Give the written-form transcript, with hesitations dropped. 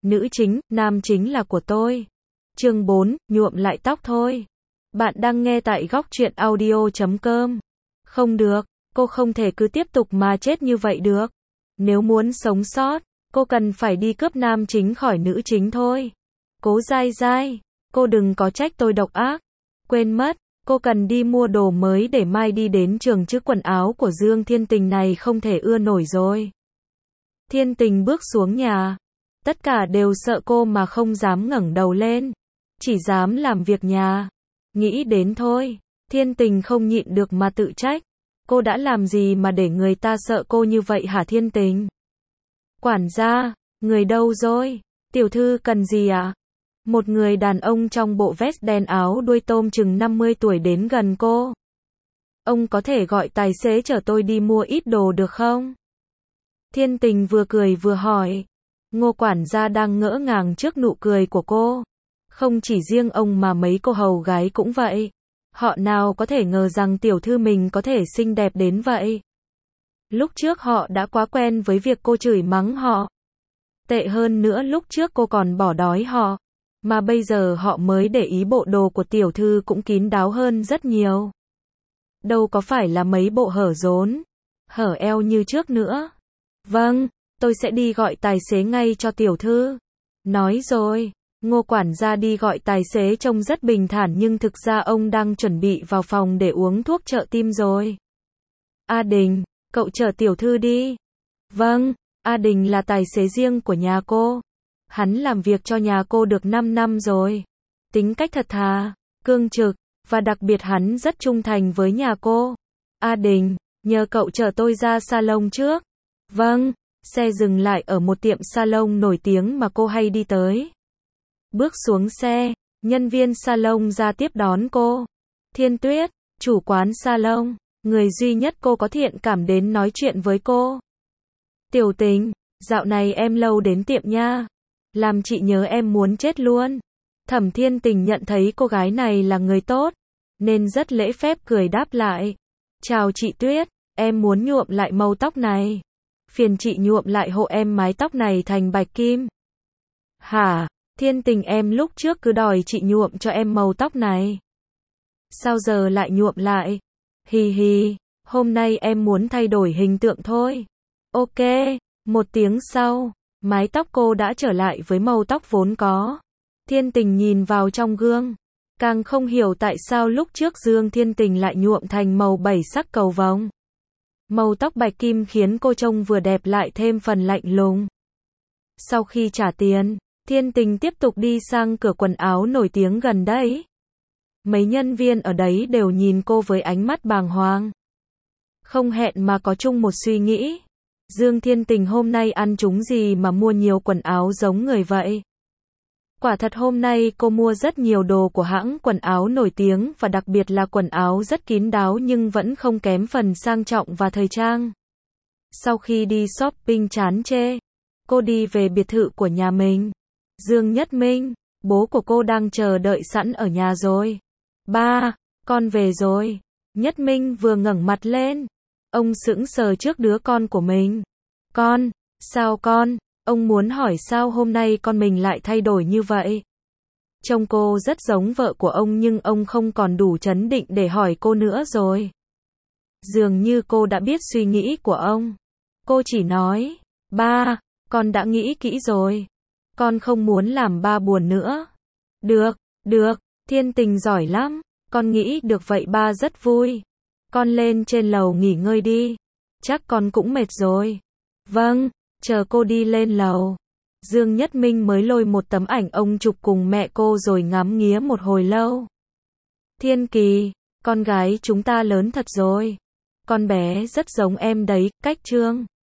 Nữ chính, nam chính là của tôi. Chương 4, nhuộm lại tóc thôi. Bạn đang nghe tại góc truyện audio.com. Không được, cô không thể cứ tiếp tục mà chết như vậy được. Nếu muốn sống sót, cô cần phải đi cướp nam chính khỏi nữ chính thôi. Cố dai dai, cô đừng có trách tôi độc ác. Quên mất, cô cần đi mua đồ mới để mai đi đến trường chứ quần áo của Dương Thiên Tình này không thể ưa nổi rồi. Thiên Tình bước xuống nhà. Tất cả đều sợ cô mà không dám ngẩng đầu lên. Chỉ dám làm việc nhà. Nghĩ đến thôi, Thiên Tình không nhịn được mà tự trách. Cô đã làm gì mà để người ta sợ cô như vậy hả Thiên Tình? Quản gia, người đâu rồi? Tiểu thư cần gì ạ? Một người đàn ông trong bộ vest đen áo đuôi tôm chừng 50 tuổi đến gần cô. Ông có thể gọi tài xế chở tôi đi mua ít đồ được không? Thiên Tình vừa cười vừa hỏi. Ngô quản gia đang ngỡ ngàng trước nụ cười của cô. Không chỉ riêng ông mà mấy cô hầu gái cũng vậy. Họ nào có thể ngờ rằng tiểu thư mình có thể xinh đẹp đến vậy. Lúc trước họ đã quá quen với việc cô chửi mắng họ. Tệ hơn nữa lúc trước cô còn bỏ đói họ. Mà bây giờ họ mới để ý bộ đồ của tiểu thư cũng kín đáo hơn rất nhiều. Đâu có phải là mấy bộ hở rốn, hở eo như trước nữa. Vâng, tôi sẽ đi gọi tài xế ngay cho tiểu thư. Nói rồi, Ngô quản gia đi gọi tài xế trông rất bình thản nhưng thực ra ông đang chuẩn bị vào phòng để uống thuốc trợ tim rồi. A Đình, cậu chở tiểu thư đi. Vâng, A Đình là tài xế riêng của nhà cô. Hắn làm việc cho nhà cô được 5 năm rồi. Tính cách thật thà, cương trực, và đặc biệt hắn rất trung thành với nhà cô. A Đình, nhờ cậu chở tôi ra salon trước. Vâng, xe dừng lại ở một tiệm salon nổi tiếng mà cô hay đi tới. Bước xuống xe, nhân viên salon ra tiếp đón cô. Thiên Tuyết, chủ quán salon, người duy nhất cô có thiện cảm đến nói chuyện với cô. Tiểu Tình, dạo này em lâu đến tiệm nha. Làm chị nhớ em muốn chết luôn. Thẩm Thiên Tình nhận thấy cô gái này là người tốt, nên rất lễ phép cười đáp lại. Chào chị Tuyết, em muốn nhuộm lại màu tóc này. Phiền chị nhuộm lại hộ em mái tóc này thành bạch kim. Hả, Thiên Tình em lúc trước cứ đòi chị nhuộm cho em màu tóc này. Sao giờ lại nhuộm lại? Hì hì, hôm nay em muốn thay đổi hình tượng thôi. Ok, một tiếng sau. Mái tóc cô đã trở lại với màu tóc vốn có. Thiên Tình nhìn vào trong gương. Càng không hiểu tại sao lúc trước Dương Thiên Tình lại nhuộm thành màu 7 sắc cầu vồng. Màu tóc bạch kim khiến cô trông vừa đẹp lại thêm phần lạnh lùng. Sau khi trả tiền, Thiên Tình tiếp tục đi sang cửa quần áo nổi tiếng gần đấy. Mấy nhân viên ở đấy đều nhìn cô với ánh mắt bàng hoàng. Không hẹn mà có chung một suy nghĩ. Dương Thiên Tình hôm nay ăn trúng gì mà mua nhiều quần áo giống người vậy? Quả thật hôm nay cô mua rất nhiều đồ của hãng quần áo nổi tiếng và đặc biệt là quần áo rất kín đáo nhưng vẫn không kém phần sang trọng và thời trang. Sau khi đi shopping chán chê, cô đi về biệt thự của nhà mình. Dương Nhất Minh, bố của cô đang chờ đợi sẵn ở nhà rồi. Ba, con về rồi. Nhất Minh vừa ngẩng mặt lên. Ông sững sờ trước đứa con của mình. Con, sao con? Ông muốn hỏi sao hôm nay con mình lại thay đổi như vậy? Trông cô rất giống vợ của ông nhưng ông không còn đủ trấn định để hỏi cô nữa rồi. Dường như cô đã biết suy nghĩ của ông. Cô chỉ nói, ba, con đã nghĩ kỹ rồi. Con không muốn làm ba buồn nữa. Được, được, Thiên Tình giỏi lắm. Con nghĩ được vậy ba rất vui. Con lên trên lầu nghỉ ngơi đi. Chắc con cũng mệt rồi. Vâng, chờ cô đi lên lầu. Dương Nhất Minh mới lôi một tấm ảnh ông chụp cùng mẹ cô rồi ngắm nghía một hồi lâu. Thiên Kỳ, con gái chúng ta lớn thật rồi. Con bé rất giống em đấy, Cách Trương.